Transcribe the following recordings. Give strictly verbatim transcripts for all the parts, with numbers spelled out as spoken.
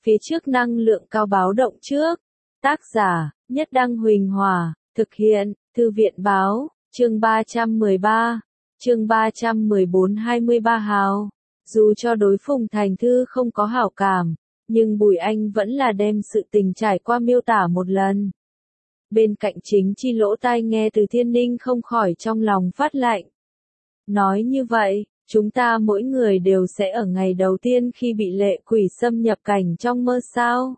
phía trước năng lượng cao báo động trước. Tác giả, Nhất Đăng Huỳnh Hòa, thực hiện, Thư viện Báo, chương ba trăm mười ba, chương ba trăm mười bốn hai mươi ba hào. Dù cho đối Phùng Thành Thư không có hảo cảm, nhưng Bùi Anh vẫn là đem sự tình trải qua miêu tả một lần. Bên cạnh chính chi lỗ tai nghe từ Thiên Ninh không khỏi trong lòng phát lạnh. Nói như vậy, chúng ta mỗi người đều sẽ ở ngày đầu tiên khi bị lệ quỷ xâm nhập cảnh trong mơ sao?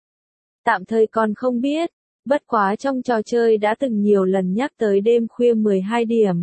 Tạm thời còn không biết, bất quá trong trò chơi đã từng nhiều lần nhắc tới đêm khuya mười hai điểm.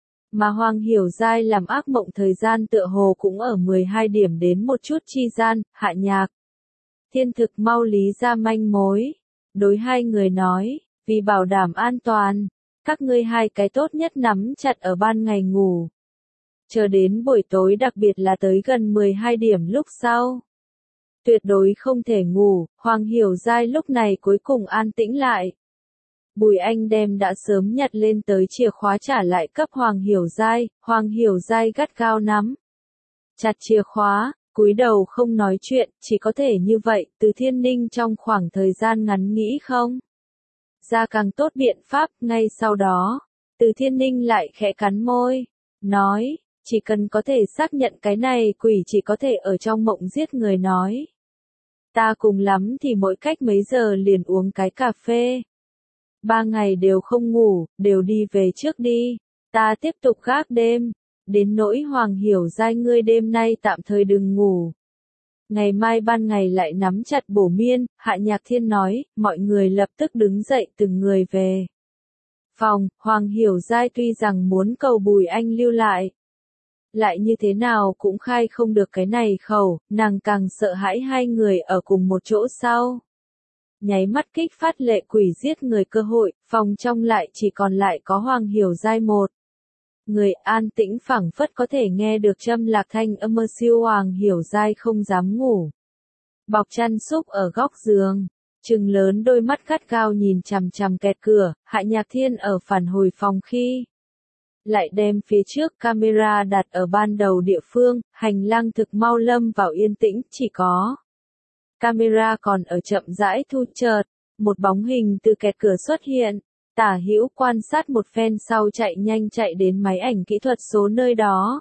Mà Hoàng Hiểu Giai làm ác mộng thời gian tựa hồ cũng ở mười hai điểm đến một chút chi gian, Hạ Nhạc. Thiên Thực mau lý ra manh mối. Đối hai người nói, vì bảo đảm an toàn, các ngươi hai cái tốt nhất nắm chặt ở ban ngày ngủ. Chờ đến buổi tối đặc biệt là tới gần mười hai điểm lúc sau. Tuyệt đối không thể ngủ, Hoàng Hiểu Giai lúc này cuối cùng an tĩnh lại. Bùi Anh đem đã sớm nhặt lên tới chìa khóa trả lại cấp Hoàng Hiểu Giai, Hoàng Hiểu Giai gắt gao nắm. Chặt chìa khóa, cúi đầu không nói chuyện, chỉ có thể như vậy, từ Thiên Ninh trong khoảng thời gian ngắn nghĩ không? Ra càng tốt biện pháp, ngay sau đó, từ Thiên Ninh lại khẽ cắn môi, nói, chỉ cần có thể xác nhận cái này quỷ chỉ có thể ở trong mộng giết người nói. Ta cùng lắm thì mỗi cách mấy giờ liền uống cái cà phê. Ba ngày đều không ngủ, đều đi về trước đi. Ta tiếp tục gác đêm. Đến nỗi Hoàng Hiểu Giai ngươi đêm nay tạm thời đừng ngủ. Ngày mai ban ngày lại nắm chặt bổ miên, Hạ Nhạc Thiên nói, mọi người lập tức đứng dậy từng người về. Phòng, Hoàng Hiểu Giai tuy rằng muốn cầu Bùi Anh lưu lại. Lại như thế nào cũng khai không được cái này khẩu, nàng càng sợ hãi hai người ở cùng một chỗ sau. Nháy mắt kích phát lệ quỷ giết người cơ hội, phòng trong lại chỉ còn lại có Hoàng Hiểu Giai một. Người an tĩnh phảng phất có thể nghe được châm lạc thanh âm mơ siêu. Hoàng Hiểu Giai không dám ngủ. Bọc chăn súc ở góc giường, trừng lớn đôi mắt gắt gao nhìn chằm chằm kẹt cửa, Hạ Nhạc Thiên ở phản hồi phòng khi. Lại đem phía trước camera đặt ở ban đầu địa phương, hành lang thực mau lâm vào yên tĩnh, chỉ có. Camera còn ở chậm rãi thu chợt, một bóng hình từ kẹt cửa xuất hiện, Tả Hữu quan sát một phen sau chạy nhanh chạy đến máy ảnh kỹ thuật số nơi đó.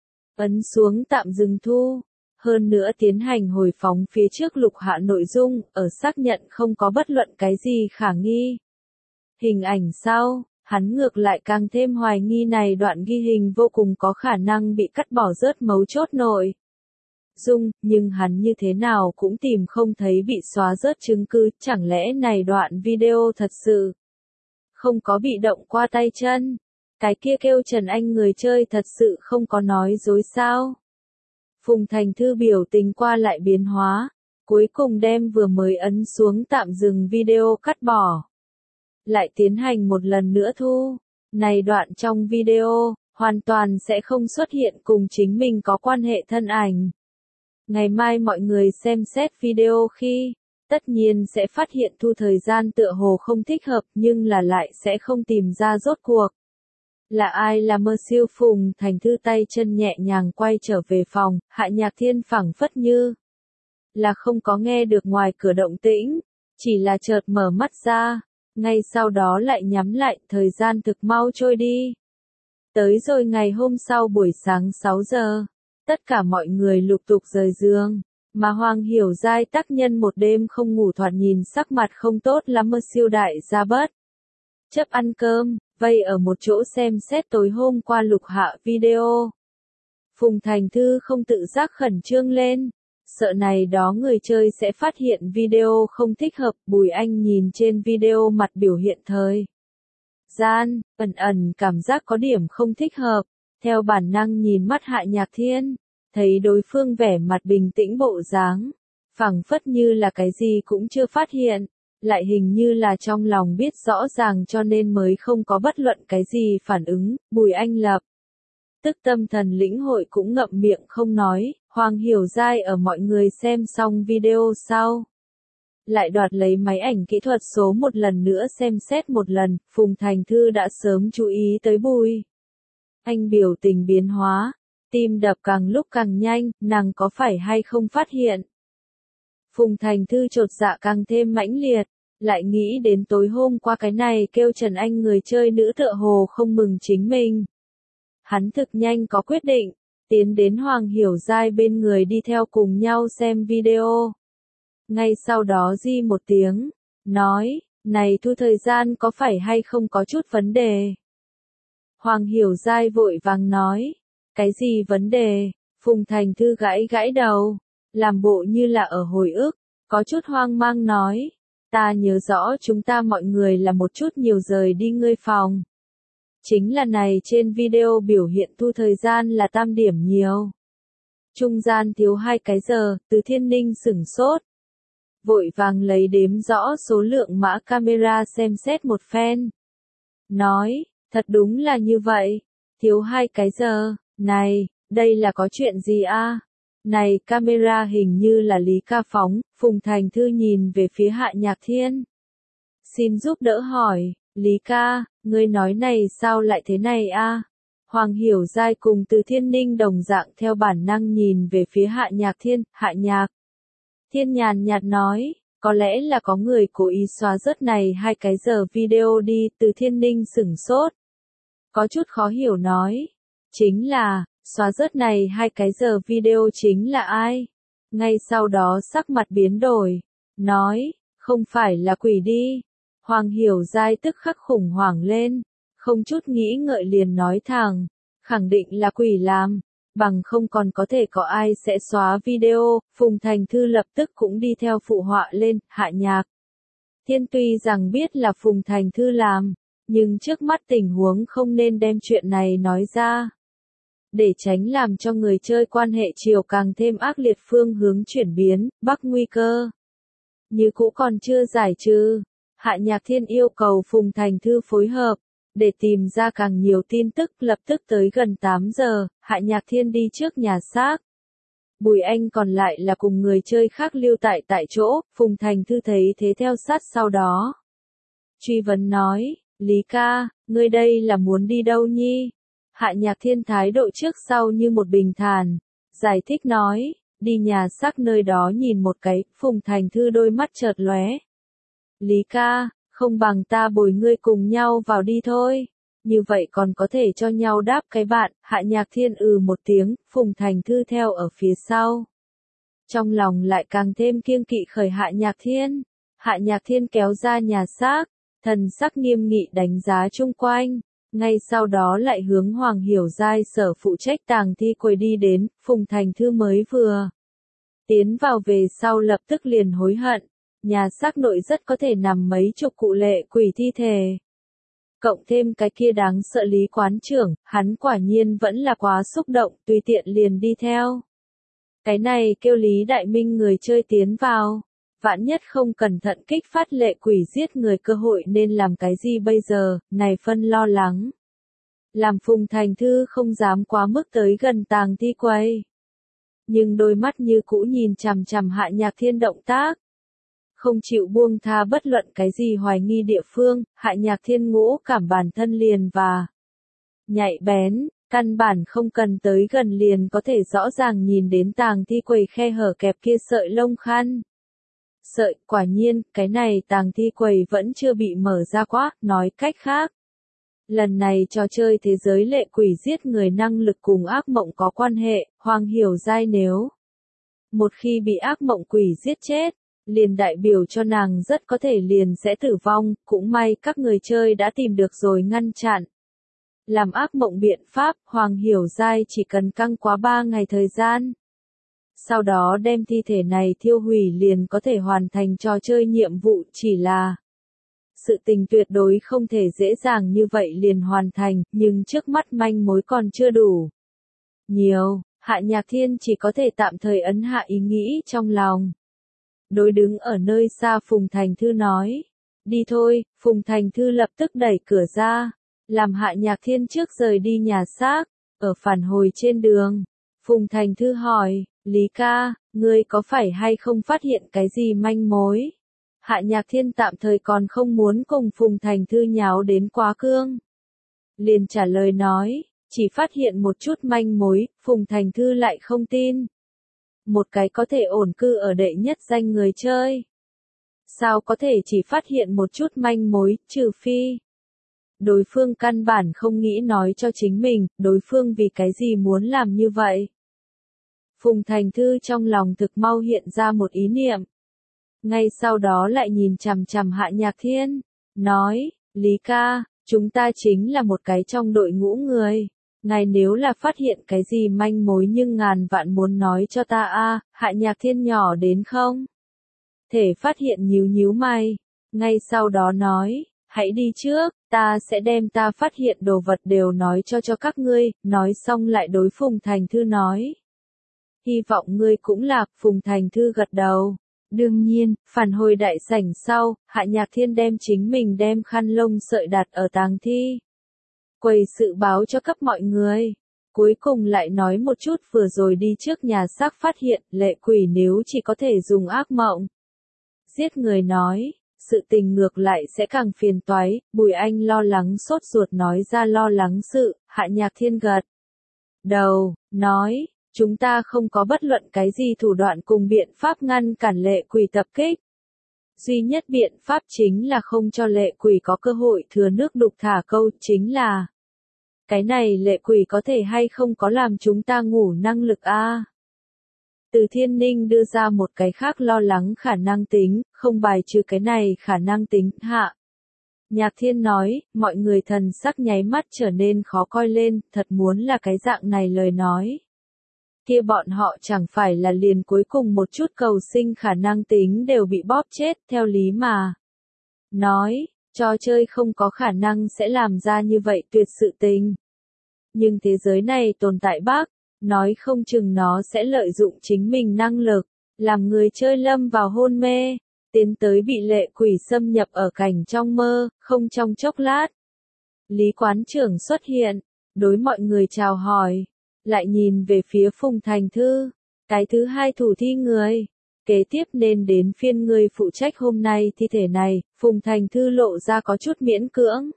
Ấn xuống tạm dừng thu, hơn nữa tiến hành hồi phóng phía trước lục hạ nội dung, ở xác nhận không có bất luận cái gì khả nghi. Hình ảnh sau. Hắn ngược lại càng thêm hoài nghi này đoạn ghi hình vô cùng có khả năng bị cắt bỏ rớt mấu chốt nội dung, nhưng hắn như thế nào cũng tìm không thấy bị xóa rớt chứng cứ, chẳng lẽ này đoạn video thật sự không có bị động qua tay chân, cái kia kêu Trần Anh người chơi thật sự không có nói dối sao? Phùng Thành Thư biểu tình qua lại biến hóa, cuối cùng đem vừa mới ấn xuống tạm dừng video cắt bỏ. Lại tiến hành một lần nữa thu. Này đoạn trong video, hoàn toàn sẽ không xuất hiện cùng chính mình có quan hệ thân ảnh. Ngày mai mọi người xem xét video khi, tất nhiên sẽ phát hiện thu thời gian tựa hồ không thích hợp nhưng là lại sẽ không tìm ra rốt cuộc. Là ai là mơ siêu? Phùng Thành Thư tay chân nhẹ nhàng quay trở về phòng, Hạ Nhạc Thiên phảng phất như là không có nghe được ngoài cửa động tĩnh, chỉ là chợt mở mắt ra. Ngay sau đó lại nhắm lại, thời gian thực mau trôi đi. Tới rồi ngày hôm sau buổi sáng sáu giờ, tất cả mọi người lục tục rời giường, mà Hoàng Hiểu Giai tác nhân một đêm không ngủ thoạt nhìn sắc mặt không tốt lắm mơ siêu đại gia bất. Chấp ăn cơm, vây ở một chỗ xem xét tối hôm qua lục hạ video. Phùng Thành Thư không tự giác khẩn trương lên. Sợ này đó người chơi sẽ phát hiện video không thích hợp, Bùi Anh nhìn trên video mặt biểu hiện thời gian, ẩn ẩn cảm giác có điểm không thích hợp, theo bản năng nhìn mắt Hạ Nhạc Thiên, thấy đối phương vẻ mặt bình tĩnh bộ dáng, phảng phất như là cái gì cũng chưa phát hiện, lại hình như là trong lòng biết rõ ràng cho nên mới không có bất luận cái gì phản ứng, Bùi Anh lập. Tức tâm thần lĩnh hội cũng ngậm miệng không nói, Hoàng Hiểu Giai ở mọi người xem xong video sau. Lại đoạt lấy máy ảnh kỹ thuật số một lần nữa xem xét một lần, Phùng Thành Thư đã sớm chú ý tới Bùi Anh biểu tình biến hóa, tim đập càng lúc càng nhanh, nàng có phải hay không phát hiện. Phùng Thành Thư chột dạ càng thêm mãnh liệt, lại nghĩ đến tối hôm qua cái này kêu Trần Anh người chơi nữ tựa hồ không mừng chính mình. Hắn thực nhanh có quyết định, tiến đến Hoàng Hiểu Giai bên người đi theo cùng nhau xem video. Ngay sau đó di một tiếng, nói, này thu thời gian có phải hay không có chút vấn đề. Hoàng Hiểu Giai vội vàng nói, cái gì vấn đề, Phùng Thành Thư gãi gãi đầu, làm bộ như là ở hồi ức, có chút hoang mang nói, ta nhớ rõ chúng ta mọi người là một chút nhiều rời đi ngươi phòng. Chính là này trên video biểu hiện thu thời gian là tam điểm nhiều. Trung gian thiếu hai cái giờ, Từ Thiên Ninh sửng sốt. Vội vàng lấy đếm rõ số lượng mã camera xem xét một phen. Nói, thật đúng là như vậy, thiếu hai cái giờ, này, đây là có chuyện gì a? Này camera hình như là Lý ca phóng, Phùng Thành Thư nhìn về phía Hạ Nhạc Thiên. Xin giúp đỡ hỏi, Lý ca, ngươi nói này sao lại thế này a? Hoàng Hiểu Giai cùng Từ Thiên Ninh đồng dạng theo bản năng nhìn về phía Hạ Nhạc Thiên, Hạ Nhạc Thiên nhàn nhạt nói, có lẽ là có người cố ý xóa rớt này hai cái giờ video đi, Từ Thiên Ninh sửng sốt. Có chút khó hiểu nói, chính là, xóa rớt này hai cái giờ video chính là ai? Ngay sau đó sắc mặt biến đổi, nói, không phải là quỷ đi. Hoàng Hiểu Giai tức khắc khủng hoảng lên, không chút nghĩ ngợi liền nói thẳng, khẳng định là quỷ làm, bằng không còn có thể có ai sẽ xóa video. Phùng Thành Thư lập tức cũng đi theo phụ họa lên, Hạ Nhạc Thiên tuy rằng biết là Phùng Thành Thư làm, nhưng trước mắt tình huống không nên đem chuyện này nói ra. Để tránh làm cho người chơi quan hệ chiều càng thêm ác liệt phương hướng chuyển biến, bắc nguy cơ. Như cũ còn chưa giải trừ, Hạ Nhạc Thiên yêu cầu Phùng Thành Thư phối hợp, để tìm ra càng nhiều tin tức. Lập tức tới gần tám giờ, Hạ Nhạc Thiên đi trước nhà xác. Bùi Anh còn lại là cùng người chơi khác lưu tại tại chỗ, Phùng Thành Thư thấy thế theo sát sau đó. Truy vấn nói, Lý ca, ngươi đây là muốn đi đâu nhi? Hạ Nhạc Thiên thái độ trước sau như một bình thản, giải thích nói, đi nhà xác nơi đó nhìn một cái. Phùng Thành Thư đôi mắt chợt lóe. Lý ca, không bằng ta bồi ngươi cùng nhau vào đi thôi, như vậy còn có thể cho nhau đáp cái bạn. Hạ Nhạc Thiên ừ một tiếng, Phùng Thành Thư theo ở phía sau. Trong lòng lại càng thêm kiêng kỵ khởi Hạ Nhạc Thiên. Hạ Nhạc Thiên kéo ra nhà xác, thần sắc nghiêm nghị đánh giá chung quanh. Ngay sau đó lại hướng Hoàng Hiểu Giai sở phụ trách tàng thi quầy đi đến. Phùng Thành Thư mới vừa tiến vào về sau lập tức liền hối hận. Nhà xác nội rất có thể nằm mấy chục cụ lệ quỷ thi thể. Cộng thêm cái kia đáng sợ Lý quán trưởng, hắn quả nhiên vẫn là quá xúc động, tùy tiện liền đi theo. Cái này kêu Lý Đại Minh người chơi tiến vào. Vạn nhất không cẩn thận kích phát lệ quỷ giết người cơ hội nên làm cái gì bây giờ, này phân lo lắng. Làm Phùng Thành Thư không dám quá mức tới gần tàng thi quầy. Nhưng đôi mắt như cũ nhìn chằm chằm Hạ Nhạc Thiên động tác. Không chịu buông tha bất luận cái gì hoài nghi địa phương. Hạ Nhạc Thiên ngũ cảm bản thân liền và nhạy bén, căn bản không cần tới gần liền có thể rõ ràng nhìn đến tàng thi quầy khe hở kẹp kia sợi lông khăn. Sợi, quả nhiên, cái này tàng thi quầy vẫn chưa bị mở ra quá. Nói cách khác, lần này trò chơi thế giới lệ quỷ giết người năng lực cùng ác mộng có quan hệ. Hoàng Hiểu Giai nếu một khi bị ác mộng quỷ giết chết, liền đại biểu cho nàng rất có thể liền sẽ tử vong. Cũng may các người chơi đã tìm được rồi ngăn chặn. Làm ác mộng biện pháp, Hoàng Hiểu Giai chỉ cần căng quá ba ngày thời gian. Sau đó đem thi thể này thiêu hủy liền có thể hoàn thành trò chơi nhiệm vụ. Chỉ là sự tình tuyệt đối không thể dễ dàng như vậy liền hoàn thành, nhưng trước mắt manh mối còn chưa đủ nhiều. Hạ Nhạc Thiên chỉ có thể tạm thời ấn hạ ý nghĩ trong lòng. Đối đứng ở nơi xa Phùng Thành Thư nói, đi thôi. Phùng Thành Thư lập tức đẩy cửa ra, làm Hạ Nhạc Thiên trước rời đi nhà xác. Ở phản hồi trên đường, Phùng Thành Thư hỏi, Lý ca, ngươi có phải hay không phát hiện cái gì manh mối? Hạ Nhạc Thiên tạm thời còn không muốn cùng Phùng Thành Thư nháo đến quá cương. Liền trả lời nói, chỉ phát hiện một chút manh mối. Phùng Thành Thư lại không tin. một cái có thể ổn cư ở đệ nhất danh người chơi. Sao có thể chỉ phát hiện một chút manh mối, trừ phi đối phương căn bản không nghĩ nói cho chính mình, đối phương vì cái gì muốn làm như vậy. Phùng Thành Thư trong lòng thực mau hiện ra một ý niệm. Ngay sau đó lại nhìn chằm chằm Hạ Nhạc Thiên, nói, Lý ca, chúng ta chính là một cái trong đội ngũ người. Ngài nếu là phát hiện cái gì manh mối nhưng ngàn vạn muốn nói cho ta a. Hạ Nhạc Thiên nhỏ đến không? Thể phát hiện nhíu nhíu mày, ngay sau đó nói, hãy đi trước, ta sẽ đem ta phát hiện đồ vật đều nói cho cho các ngươi, nói xong lại đối Phùng Thành Thư nói. Hy vọng ngươi cũng lạc, Phùng Thành Thư gật đầu. Đương nhiên, phản hồi đại sảnh sau, Hạ Nhạc Thiên đem chính mình đem khăn lông sợi đặt ở tàng thi quầy sự báo cho cấp mọi người. Cuối cùng lại nói một chút vừa rồi đi trước nhà xác phát hiện lệ quỷ nếu chỉ có thể dùng ác mộng giết người nói, sự tình ngược lại sẽ càng phiền toái. Bùi Anh lo lắng sốt ruột nói ra lo lắng sự, Hạ Nhạc Thiên gật đầu, nói, chúng ta không có bất luận cái gì thủ đoạn cùng biện pháp ngăn cản lệ quỷ tập kích. Duy nhất biện pháp chính là không cho lệ quỷ có cơ hội thừa nước đục thả câu, chính là cái này lệ quỷ có thể hay không có làm chúng ta ngủ năng lực a. À? Từ Thiên Ninh đưa ra một cái khác lo lắng khả năng tính, không bài trừ cái này khả năng tính. Hạ Nhạc Thiên nói, mọi người thần sắc nháy mắt trở nên khó coi lên, thật muốn là cái dạng này lời nói. Kia bọn họ chẳng phải là liền cuối cùng một chút cầu sinh khả năng tính đều bị bóp chết, theo lý mà nói, trò chơi không có khả năng sẽ làm ra như vậy tuyệt sự tình. Nhưng thế giới này tồn tại bác, nói không chừng nó sẽ lợi dụng chính mình năng lực, làm người chơi lâm vào hôn mê, tiến tới bị lệ quỷ xâm nhập ở cảnh trong mơ, không trong chốc lát. Lý quán trưởng xuất hiện, đối mọi người chào hỏi, lại nhìn về phía Phùng Thành Thư, cái thứ hai thủ thi người. Kế tiếp nên đến phiên người phụ trách hôm nay thi thể này, Phùng Thành Thư lộ ra có chút miễn cưỡng.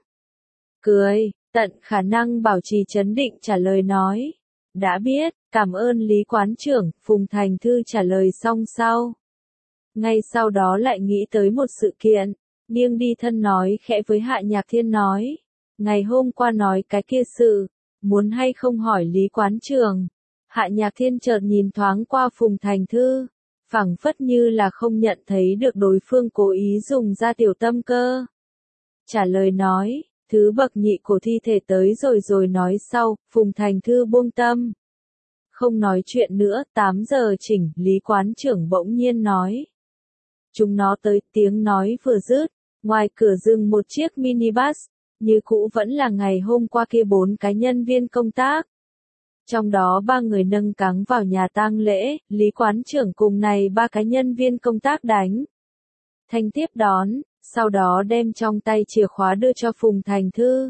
Cười, tận khả năng bảo trì trấn định trả lời nói. Đã biết, cảm ơn Lý quán trưởng, Phùng Thành Thư trả lời xong sau. Ngay sau đó lại nghĩ tới một sự kiện, nghiêng đi thân nói khẽ với Hạ Nhạc Thiên nói. Ngày hôm qua nói cái kia sự, muốn hay không hỏi Lý quán trưởng. Hạ Nhạc Thiên chợt nhìn thoáng qua Phùng Thành Thư, phảng phất như là không nhận thấy được đối phương cố ý dùng ra tiểu tâm cơ. Trả lời nói, thứ bậc nhị của thi thể tới rồi rồi nói sau, Phùng Thành Thư buông tâm. Không nói chuyện nữa, tám giờ chỉnh, Lý quán trưởng bỗng nhiên nói. Chúng nó tới, tiếng nói vừa dứt, ngoài cửa dừng một chiếc minibus, như cũ vẫn là ngày hôm qua kia bốn cái nhân viên công tác. Trong đó ba người nâng cáng vào nhà tang lễ, Lý quán trưởng cùng này ba cái nhân viên công tác đánh. Thanh tiếp đón, sau đó đem trong tay chìa khóa đưa cho Phùng Thành Thư.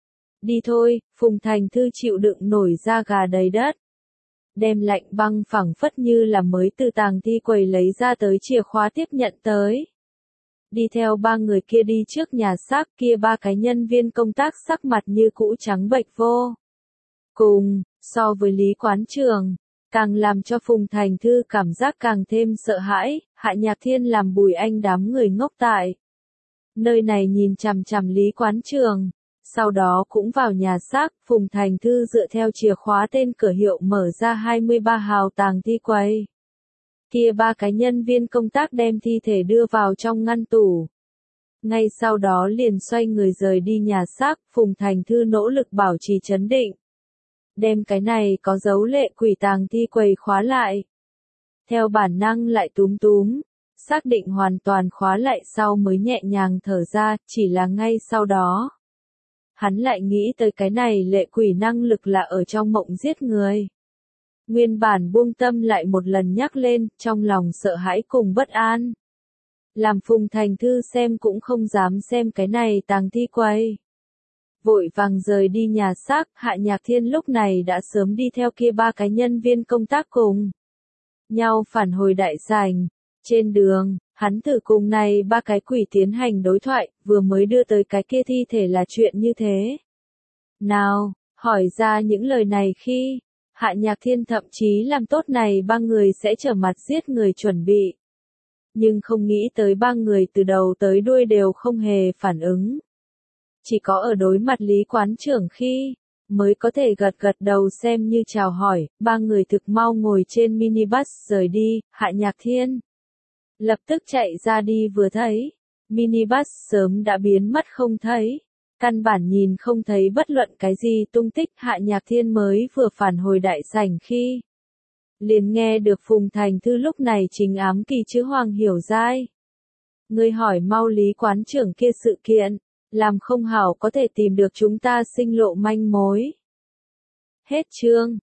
Đi thôi, Phùng Thành Thư chịu đựng nổi da gà đầy đất. Đem lạnh băng phẳng phất như là mới từ tàng thi quầy lấy ra tới chìa khóa tiếp nhận tới. Đi theo ba người kia đi trước nhà xác, kia ba cái nhân viên công tác sắc mặt như cũ trắng bệch vô cùng, so với Lý quán trưởng, càng làm cho Phùng Thành Thư cảm giác càng thêm sợ hãi. Hạ Nhạc Thiên làm Bùi Anh đám người ngốc tại nơi này nhìn chằm chằm Lý quán trưởng, sau đó cũng vào nhà xác. Phùng Thành Thư dựa theo chìa khóa tên cửa hiệu mở ra hai mươi ba hào tàng thi quầy. Kia ba cái nhân viên công tác đem thi thể đưa vào trong ngăn tủ. Ngay sau đó liền xoay người rời đi nhà xác. Phùng Thành Thư nỗ lực bảo trì trấn định, đem cái này có dấu lệ quỷ tàng thi quầy khóa lại. Theo bản năng lại túm túm, xác định hoàn toàn khóa lại sau mới nhẹ nhàng thở ra, chỉ là ngay sau đó. Hắn lại nghĩ tới cái này lệ quỷ năng lực là ở trong mộng giết người. Nguyên bản buông tâm lại một lần nhắc lên, trong lòng sợ hãi cùng bất an. Làm Phùng Thành Thư xem cũng không dám xem cái này tàng thi quầy. Vội vàng rời đi nhà xác. Hạ Nhạc Thiên lúc này đã sớm đi theo kia ba cái nhân viên công tác cùng nhau phản hồi đại sảnh. Trên đường, hắn thử cùng này ba cái quỷ tiến hành đối thoại, vừa mới đưa tới cái kia thi thể là chuyện như thế nào, hỏi ra những lời này khi Hạ Nhạc Thiên thậm chí làm tốt này ba người sẽ trở mặt giết người chuẩn bị. Nhưng không nghĩ tới ba người từ đầu tới đuôi đều không hề phản ứng. Chỉ có ở đối mặt Lý quán trưởng khi mới có thể gật gật đầu xem như chào hỏi, ba người thực mau ngồi trên minibus rời đi. Hạ Nhạc Thiên lập tức chạy ra đi, vừa thấy minibus sớm đã biến mất không thấy, căn bản nhìn không thấy bất luận cái gì tung tích. Hạ Nhạc Thiên mới vừa phản hồi đại sảnh khi liền nghe được Phùng Thành Thư lúc này chính ám kỳ chữ Hoàng Hiểu Giai. Ngươi hỏi mau Lý quán trưởng kia sự kiện, làm không hảo có thể tìm được chúng ta sinh lộ manh mối. Hết chương.